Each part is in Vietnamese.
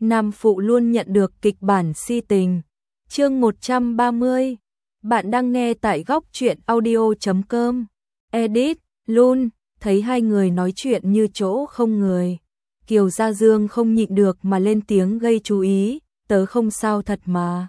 Nam phụ luôn nhận được kịch bản si tình. Chương 130. Bạn đang nghe tại góc truyện audio.com. Edit, Lun, thấy hai người nói chuyện như chỗ không người. Kiều Gia Dương không nhịn được mà lên tiếng gây chú ý, tớ không sao thật mà.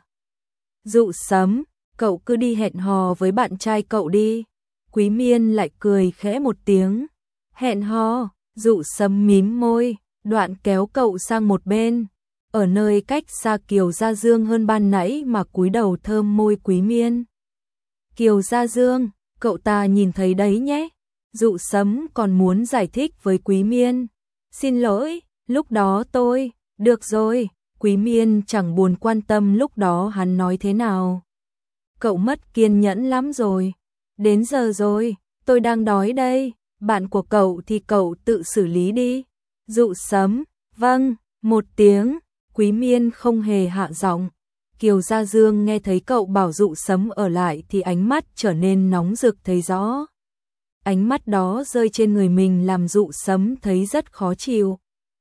Dụ Sấm, cậu cứ đi hẹn hò với bạn trai cậu đi. Quý Miên lại cười khẽ một tiếng. Hẹn hò, Dụ Sấm mím môi, đoạn kéo cậu sang một bên. Ở nơi cách xa Kiều Gia Dương hơn ban nãy mà cúi đầu thơm môi Quý Miên. Kiều Gia Dương, cậu ta nhìn thấy đấy nhé. Dụ Sấm còn muốn giải thích với Quý Miên. Xin lỗi, lúc đó tôi, được rồi, Quý Miên chẳng buồn quan tâm lúc đó hắn nói thế nào. Cậu mất kiên nhẫn lắm rồi. Đến giờ rồi, tôi đang đói đây, bạn của cậu thì cậu tự xử lý đi. Dụ Sấm, vâng, một tiếng. Quý Miên không hề hạ giọng. Kiều Gia Dương nghe thấy cậu bảo Dụ Sấm ở lại thì ánh mắt trở nên nóng rực thấy rõ. Ánh mắt đó rơi trên người mình làm Dụ Sấm thấy rất khó chịu.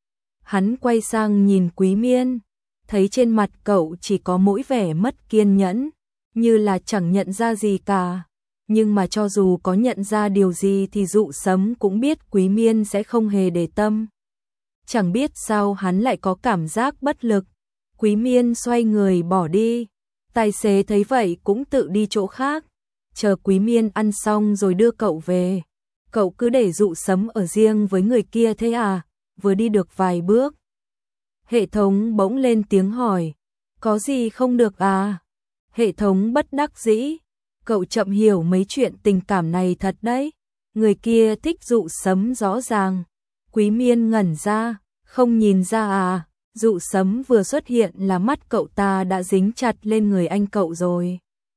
Hắn quay sang nhìn Quý Miên, thấy trên mặt cậu chỉ có mỗi vẻ mất kiên nhẫn, như là chẳng nhận ra gì cả. Nhưng mà cho dù có nhận ra điều gì thì Dụ Sấm cũng biết Quý Miên sẽ không hề để tâm. Chẳng biết sao hắn lại có cảm giác bất lực. Quý Miên xoay người bỏ đi. Tài xế thấy vậy cũng tự đi chỗ khác. Chờ Quý Miên ăn xong rồi đưa cậu về. Cậu cứ để Dụ Sấm ở riêng với người kia thế à? Vừa đi được vài bước, hệ thống bỗng lên tiếng hỏi. Có gì không được à? Hệ thống bất đắc dĩ. Cậu chậm hiểu mấy chuyện tình cảm này thật đấy. Người kia thích Dụ Sấm rõ ràng. Quý Miên ngẩn ra, không nhìn ra à? Dụ Sấm vừa xuất hiện là mắt cậu ta đã dính chặt lên người anh cậu rồi.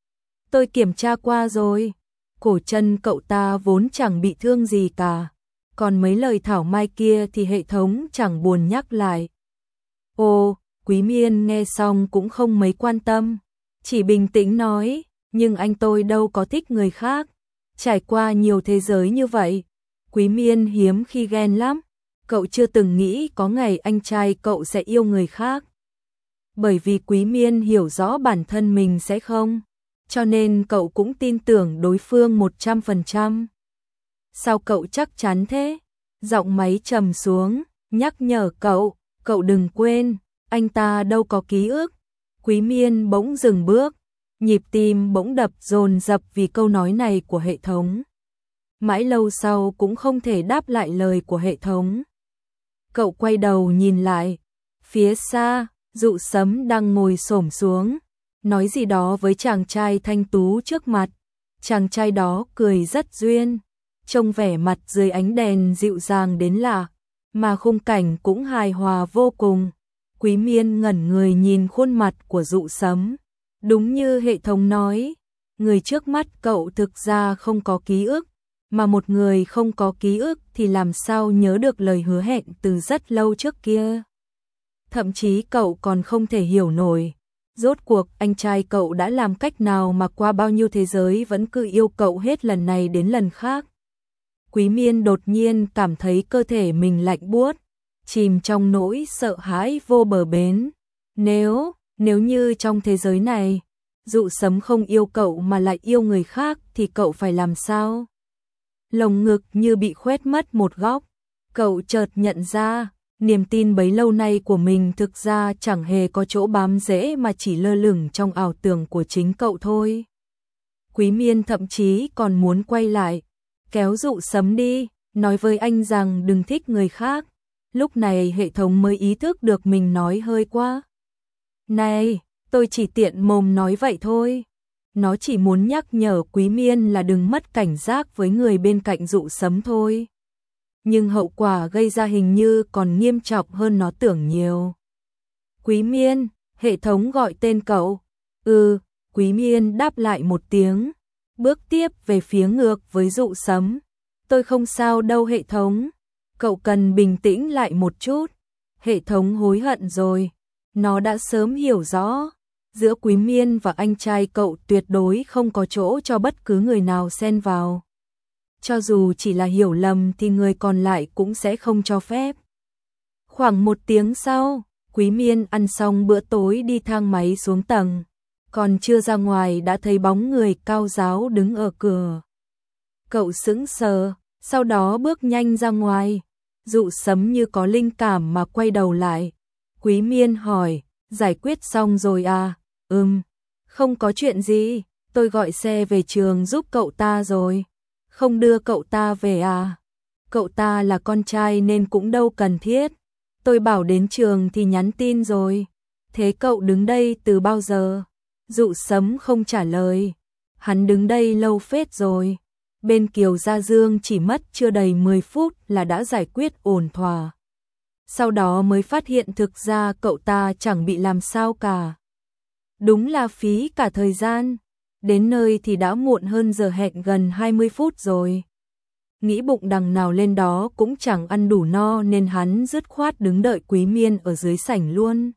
Tôi kiểm tra qua rồi. Cổ chân cậu ta vốn chẳng bị thương gì cả. Còn mấy lời thảo mai kia thì hệ thống chẳng buồn nhắc lại. Ồ, Quý Miên nghe xong cũng không mấy quan tâm. Chỉ bình tĩnh nói, nhưng anh tôi đâu có thích người khác. Trải qua nhiều thế giới như vậy, Quý Miên hiếm khi ghen lắm. Cậu chưa từng nghĩ có ngày anh trai cậu sẽ yêu người khác. Bởi vì Quý Miên hiểu rõ bản thân mình sẽ không, cho nên cậu cũng tin tưởng đối phương 100%. Sao cậu chắc chắn thế? Giọng máy trầm xuống, nhắc nhở cậu, cậu đừng quên, anh ta đâu có ký ức. Quý Miên bỗng dừng bước, nhịp tim bỗng đập dồn dập vì câu nói này của hệ thống. Mãi lâu sau cũng không thể đáp lại lời của hệ thống. Cậu quay đầu nhìn lại, phía xa, Dụ Sấm đang ngồi xổm xuống, nói gì đó với chàng trai thanh tú trước mặt. Chàng trai đó cười rất duyên, trông vẻ mặt dưới ánh đèn dịu dàng đến lạ, mà khung cảnh cũng hài hòa vô cùng. Quý Miên ngẩn người nhìn khuôn mặt của Dụ Sấm. Đúng như hệ thống nói, người trước mắt cậu thực ra không có ký ức, mà một người không có ký ức thì làm sao nhớ được lời hứa hẹn từ rất lâu trước kia. Thậm chí cậu còn không thể hiểu nổi, rốt cuộc anh trai cậu đã làm cách nào mà qua bao nhiêu thế giới vẫn cứ yêu cậu hết lần này đến lần khác. Quý Miên đột nhiên cảm thấy cơ thể mình lạnh buốt, chìm trong nỗi sợ hãi vô bờ bến. Nếu như trong thế giới này, Dụ Sấm không yêu cậu mà lại yêu người khác thì cậu phải làm sao? Lồng ngực như bị khoét mất một góc. Cậu chợt nhận ra, niềm tin bấy lâu nay của mình thực ra chẳng hề có chỗ bám rễ mà chỉ lơ lửng trong ảo tưởng của chính cậu thôi. Quý Miên thậm chí còn muốn quay lại, kéo Dụ Sấm đi, nói với anh rằng đừng thích người khác. Lúc này hệ thống mới ý thức được mình nói hơi quá. Này, tôi chỉ tiện mồm nói vậy thôi. Nó chỉ muốn nhắc nhở Quý Miên là đừng mất cảnh giác với người bên cạnh Dụ Sấm thôi. Nhưng hậu quả gây ra hình như còn nghiêm trọng hơn nó tưởng nhiều. Quý Miên, hệ thống gọi tên cậu. Quý Miên đáp lại một tiếng, bước tiếp về phía ngược với Dụ Sấm. Tôi không sao đâu hệ thống. Cậu cần bình tĩnh lại một chút. Hệ thống hối hận rồi. Nó đã sớm hiểu rõ. Giữa Quý Miên và anh trai cậu tuyệt đối không có chỗ cho bất cứ người nào xen vào. Cho dù chỉ là hiểu lầm thì người còn lại cũng sẽ không cho phép. Khoảng một tiếng sau, Quý Miên ăn xong bữa tối đi thang máy xuống tầng, còn chưa ra ngoài đã thấy bóng người cao ráo đứng ở cửa. Cậu sững sờ, sau đó bước nhanh ra ngoài. Dụ Sấm như có linh cảm mà quay đầu lại. Quý Miên hỏi, giải quyết xong rồi à? Không có chuyện gì, tôi gọi xe về trường giúp cậu ta rồi. Không đưa cậu ta về à? Cậu ta là con trai nên cũng đâu cần thiết. Tôi bảo đến trường thì nhắn tin rồi. Thế cậu đứng đây từ bao giờ? Dụ Sấm không trả lời. Hắn đứng đây lâu phết rồi. Bên Kiều Gia Dương chỉ mất chưa đầy 10 phút là đã giải quyết ổn thỏa. Sau đó mới phát hiện thực ra cậu ta chẳng bị làm sao cả. Đúng là phí cả thời gian. Đến nơi thì đã muộn hơn giờ hẹn gần 20 phút rồi. Nghĩ bụng đằng nào lên đó cũng chẳng ăn đủ no nên hắn dứt khoát đứng đợi Quý Miên ở dưới sảnh luôn.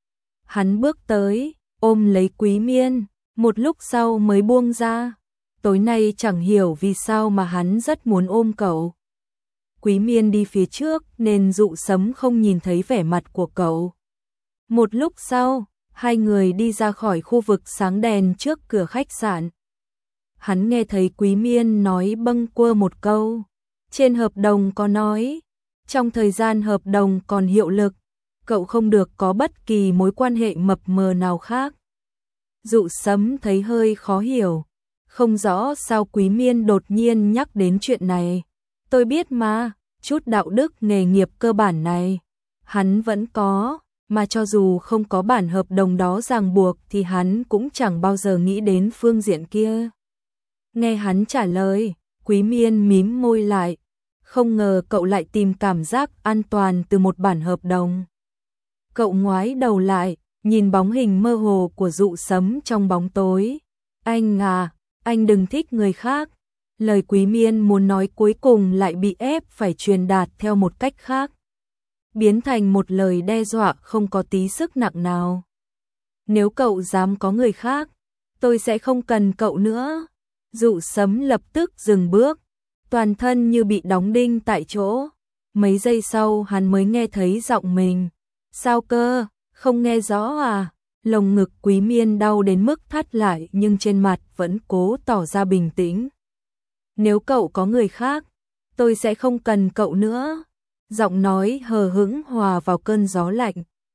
Hắn bước tới, ôm lấy Quý Miên, một lúc sau mới buông ra. Tối nay chẳng hiểu vì sao mà hắn rất muốn ôm cậu. Quý Miên đi phía trước nên Dụ Sấm không nhìn thấy vẻ mặt của cậu. Một lúc sau, hai người đi ra khỏi khu vực sáng đèn trước cửa khách sạn. Hắn nghe thấy Quý Miên nói bâng quơ một câu. Trên hợp đồng có nói, trong thời gian hợp đồng còn hiệu lực, cậu không được có bất kỳ mối quan hệ mập mờ nào khác. Dụ Sấm thấy hơi khó hiểu. Không rõ sao Quý Miên đột nhiên nhắc đến chuyện này. Tôi biết mà, chút đạo đức nghề nghiệp cơ bản này hắn vẫn có, mà cho dù không có bản hợp đồng đó ràng buộc thì hắn cũng chẳng bao giờ nghĩ đến phương diện kia. Nghe hắn trả lời, Quý Miên mím môi lại. Không ngờ cậu lại tìm cảm giác an toàn từ một bản hợp đồng. Cậu ngoái đầu lại, nhìn bóng hình mơ hồ của Dụ Sấm trong bóng tối. Anh à, anh đừng thích người khác. Lời Quý Miên muốn nói cuối cùng lại bị ép phải truyền đạt theo một cách khác. Biến thành một lời đe dọa không có tí sức nặng nào. Nếu cậu dám có người khác, tôi sẽ không cần cậu nữa. Dụ Sấm lập tức dừng bước, toàn thân như bị đóng đinh tại chỗ. Mấy giây sau hắn mới nghe thấy giọng mình. Sao cơ, không nghe rõ à? Lồng ngực Quý Miên đau đến mức thắt lại nhưng trên mặt vẫn cố tỏ ra bình tĩnh. Nếu cậu có người khác, tôi sẽ không cần cậu nữa. Giọng nói hờ hững hòa vào cơn gió lạnh.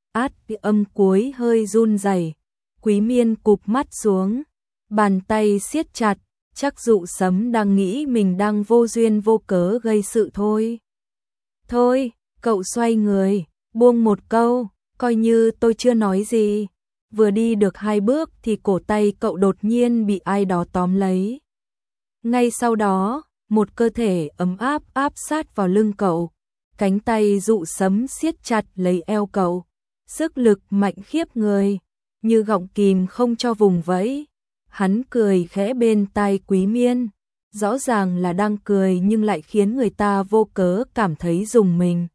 Âm cuối hơi run rẩy. Quý Miên cụp mắt xuống, bàn tay siết chặt. Chắc Dụ Sấm đang nghĩ mình đang vô duyên vô cớ gây sự thôi. Thôi, cậu xoay người, buông một câu, coi như tôi chưa nói gì. Vừa đi được 2 bước thì cổ tay cậu đột nhiên bị ai đó tóm lấy. Ngay sau đó, một cơ thể ấm áp áp sát vào lưng cậu. Cánh tay Dụ Sấm siết chặt lấy eo cậu. Sức lực mạnh khiếp người, như gọng kìm không cho vùng vẫy. Hắn cười khẽ bên tai Quý Miên. Rõ ràng là đang cười nhưng lại khiến người ta vô cớ cảm thấy rùng mình.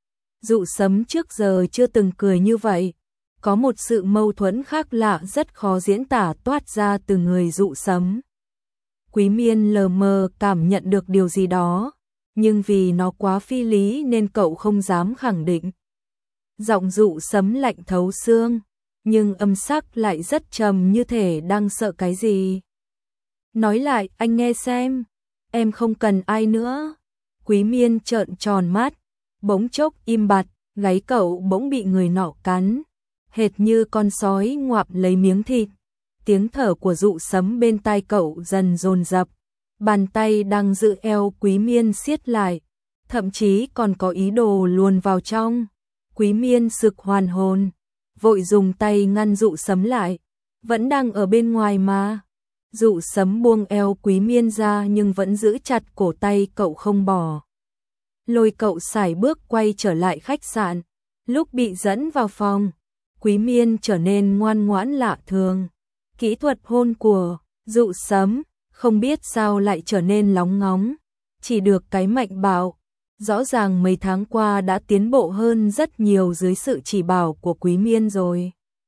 Dụ Sấm trước giờ chưa từng cười như vậy. Có một sự mâu thuẫn khác lạ rất khó diễn tả toát ra từ người Dụ Sấm. Quý Miên lờ mờ cảm nhận được điều gì đó, nhưng vì nó quá phi lý nên cậu không dám khẳng định. Giọng Dụ Sấm lạnh thấu xương, nhưng âm sắc lại rất trầm như thể đang sợ cái gì. Nói lại anh nghe xem, em không cần ai nữa. Quý Miên trợn tròn mắt, bỗng chốc im bặt, gáy cậu bỗng bị người nọ cắn, hệt như con sói ngoạm lấy miếng thịt. Tiếng thở của Dụ Sấm bên tai cậu dần dồn dập, bàn tay đang giữ eo Quý Miên siết lại, thậm chí còn có ý đồ luồn vào trong. Quý Miên sực hoàn hồn, vội dùng tay ngăn Dụ Sấm lại, vẫn đang ở bên ngoài mà. Dụ Sấm buông eo Quý Miên ra nhưng vẫn giữ chặt cổ tay cậu không bỏ. Lôi cậu sải bước quay trở lại khách sạn. Lúc bị dẫn vào phòng, Quý Miên trở nên ngoan ngoãn lạ thường. Kỹ thuật hôn của Dụ Sấm không biết sao lại trở nên lóng ngóng, chỉ được cái mạnh bạo. Rõ ràng mấy tháng qua đã tiến bộ hơn rất nhiều dưới sự chỉ bảo của Quý Miên rồi.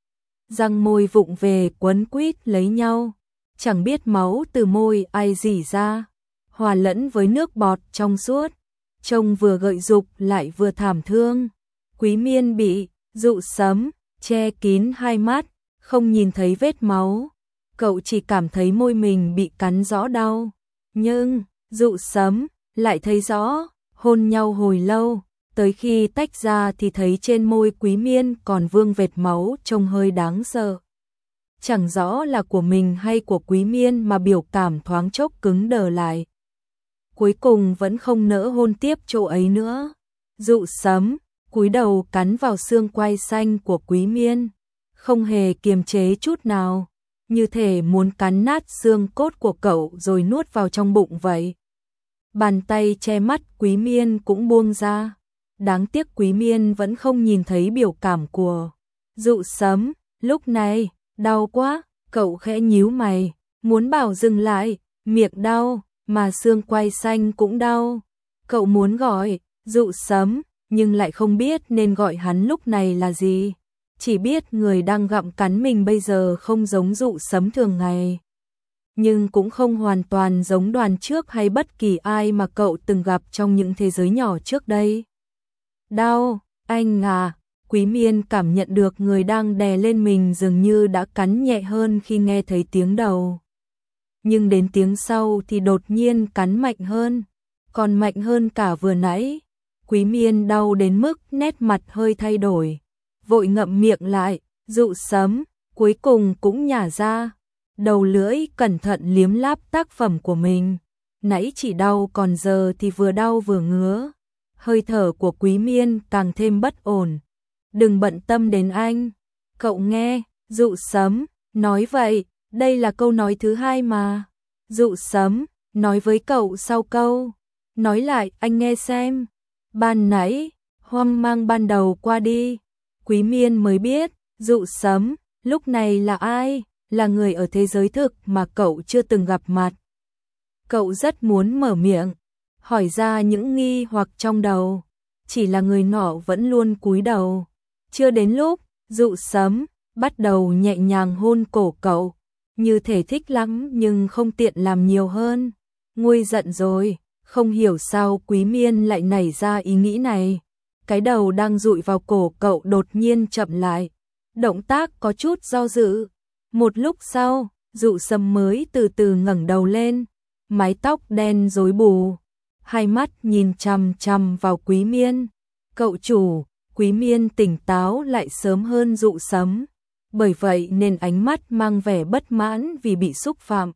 Răng môi vụng về quấn quýt lấy nhau, chẳng biết máu từ môi ai rỉ ra, hòa lẫn với nước bọt trong suốt, trông vừa gợi dục lại vừa thảm thương. Quý Miên bị Dụ Sấm che kín hai mắt, không nhìn thấy vết máu. Cậu chỉ cảm thấy môi mình bị cắn rõ đau. Nhưng, Dụ Sấm lại thấy rõ, hôn nhau hồi lâu, tới khi tách ra thì thấy trên môi Quý Miên còn vương vệt máu trông hơi đáng sợ. Chẳng rõ là của mình hay của Quý Miên mà biểu cảm thoáng chốc cứng đờ lại. Cuối cùng vẫn không nỡ hôn tiếp chỗ ấy nữa. Dụ Sấm cúi đầu cắn vào xương quai xanh của Quý Miên, không hề kiềm chế chút nào, như thể muốn cắn nát xương cốt của cậu rồi nuốt vào trong bụng vậy. Bàn tay che mắt Quý Miên cũng buông ra. Đáng tiếc Quý Miên vẫn không nhìn thấy biểu cảm của Dụ Sấm. Lúc này, đau quá, cậu khẽ nhíu mày, muốn bảo dừng lại, miệng đau, mà xương quai xanh cũng đau. Cậu muốn gọi Dụ Sấm, nhưng lại không biết nên gọi hắn lúc này là gì. Chỉ biết người đang gặm cắn mình bây giờ không giống Dụ Sấm thường ngày, nhưng cũng không hoàn toàn giống Đoàn trước hay bất kỳ ai mà cậu từng gặp trong những thế giới nhỏ trước đây. Đau, anh à. Quý Miên cảm nhận được người đang đè lên mình dường như đã cắn nhẹ hơn khi nghe thấy tiếng đầu. Nhưng đến tiếng sau thì đột nhiên cắn mạnh hơn, còn mạnh hơn cả vừa nãy. Quý Miên đau đến mức nét mặt hơi thay đổi, vội ngậm miệng lại. Dụ Sấm cuối cùng cũng nhả ra, đầu lưỡi cẩn thận liếm láp tác phẩm của mình. Nãy chỉ đau còn giờ thì vừa đau vừa ngứa. Hơi thở của Quý Miên càng thêm bất ổn. Đừng bận tâm đến anh. Cậu nghe, Dụ Sấm nói vậy, đây là câu nói thứ hai mà. Dụ Sấm nói với cậu sau câu. Nói lại anh nghe xem. Ban nãy, hoang mang ban đầu qua đi. Quý Miên mới biết, Dụ Sấm lúc này là ai, là người ở thế giới thực mà cậu chưa từng gặp mặt. Cậu rất muốn mở miệng, hỏi ra những nghi hoặc trong đầu. Chỉ là người nọ vẫn luôn cúi đầu. Chưa đến lúc, Dụ Sấm bắt đầu nhẹ nhàng hôn cổ cậu, như thể thích lắm nhưng không tiện làm nhiều hơn. Nguôi giận rồi, không hiểu sao Quý Miên lại nảy ra ý nghĩ này. Cái đầu đang dụi vào cổ cậu đột nhiên chậm lại, động tác có chút do dự. Một lúc sau, Dụ Sấm mới từ từ ngẩng đầu lên, mái tóc đen rối bù, hai mắt nhìn chằm chằm vào Quý Miên. Cậu chủ. Quý Miên tỉnh táo lại sớm hơn Dụ Sấm, bởi vậy nên ánh mắt mang vẻ bất mãn vì bị xúc phạm.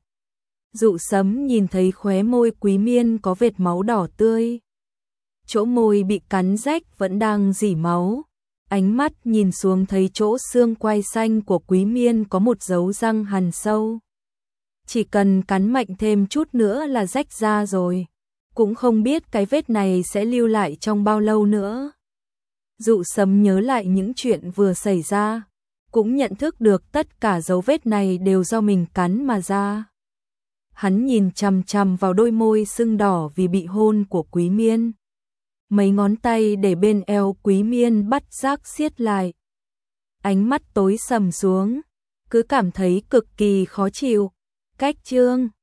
Dụ Sấm nhìn thấy khóe môi Quý Miên có vệt máu đỏ tươi, chỗ môi bị cắn rách vẫn đang rỉ máu. Ánh mắt nhìn xuống thấy chỗ xương quai xanh của Quý Miên có một dấu răng hằn sâu. Chỉ cần cắn mạnh thêm chút nữa là rách ra rồi, cũng không biết cái vết này sẽ lưu lại trong bao lâu nữa. Dụ Sấm nhớ lại những chuyện vừa xảy ra, cũng nhận thức được tất cả dấu vết này đều do mình cắn mà ra. Hắn nhìn chằm chằm vào đôi môi sưng đỏ vì bị hôn của Quý Miên. Mấy ngón tay để bên eo Quý Miên bắt giác siết lại. Ánh mắt tối sầm xuống, cứ cảm thấy cực kỳ khó chịu. Cách chương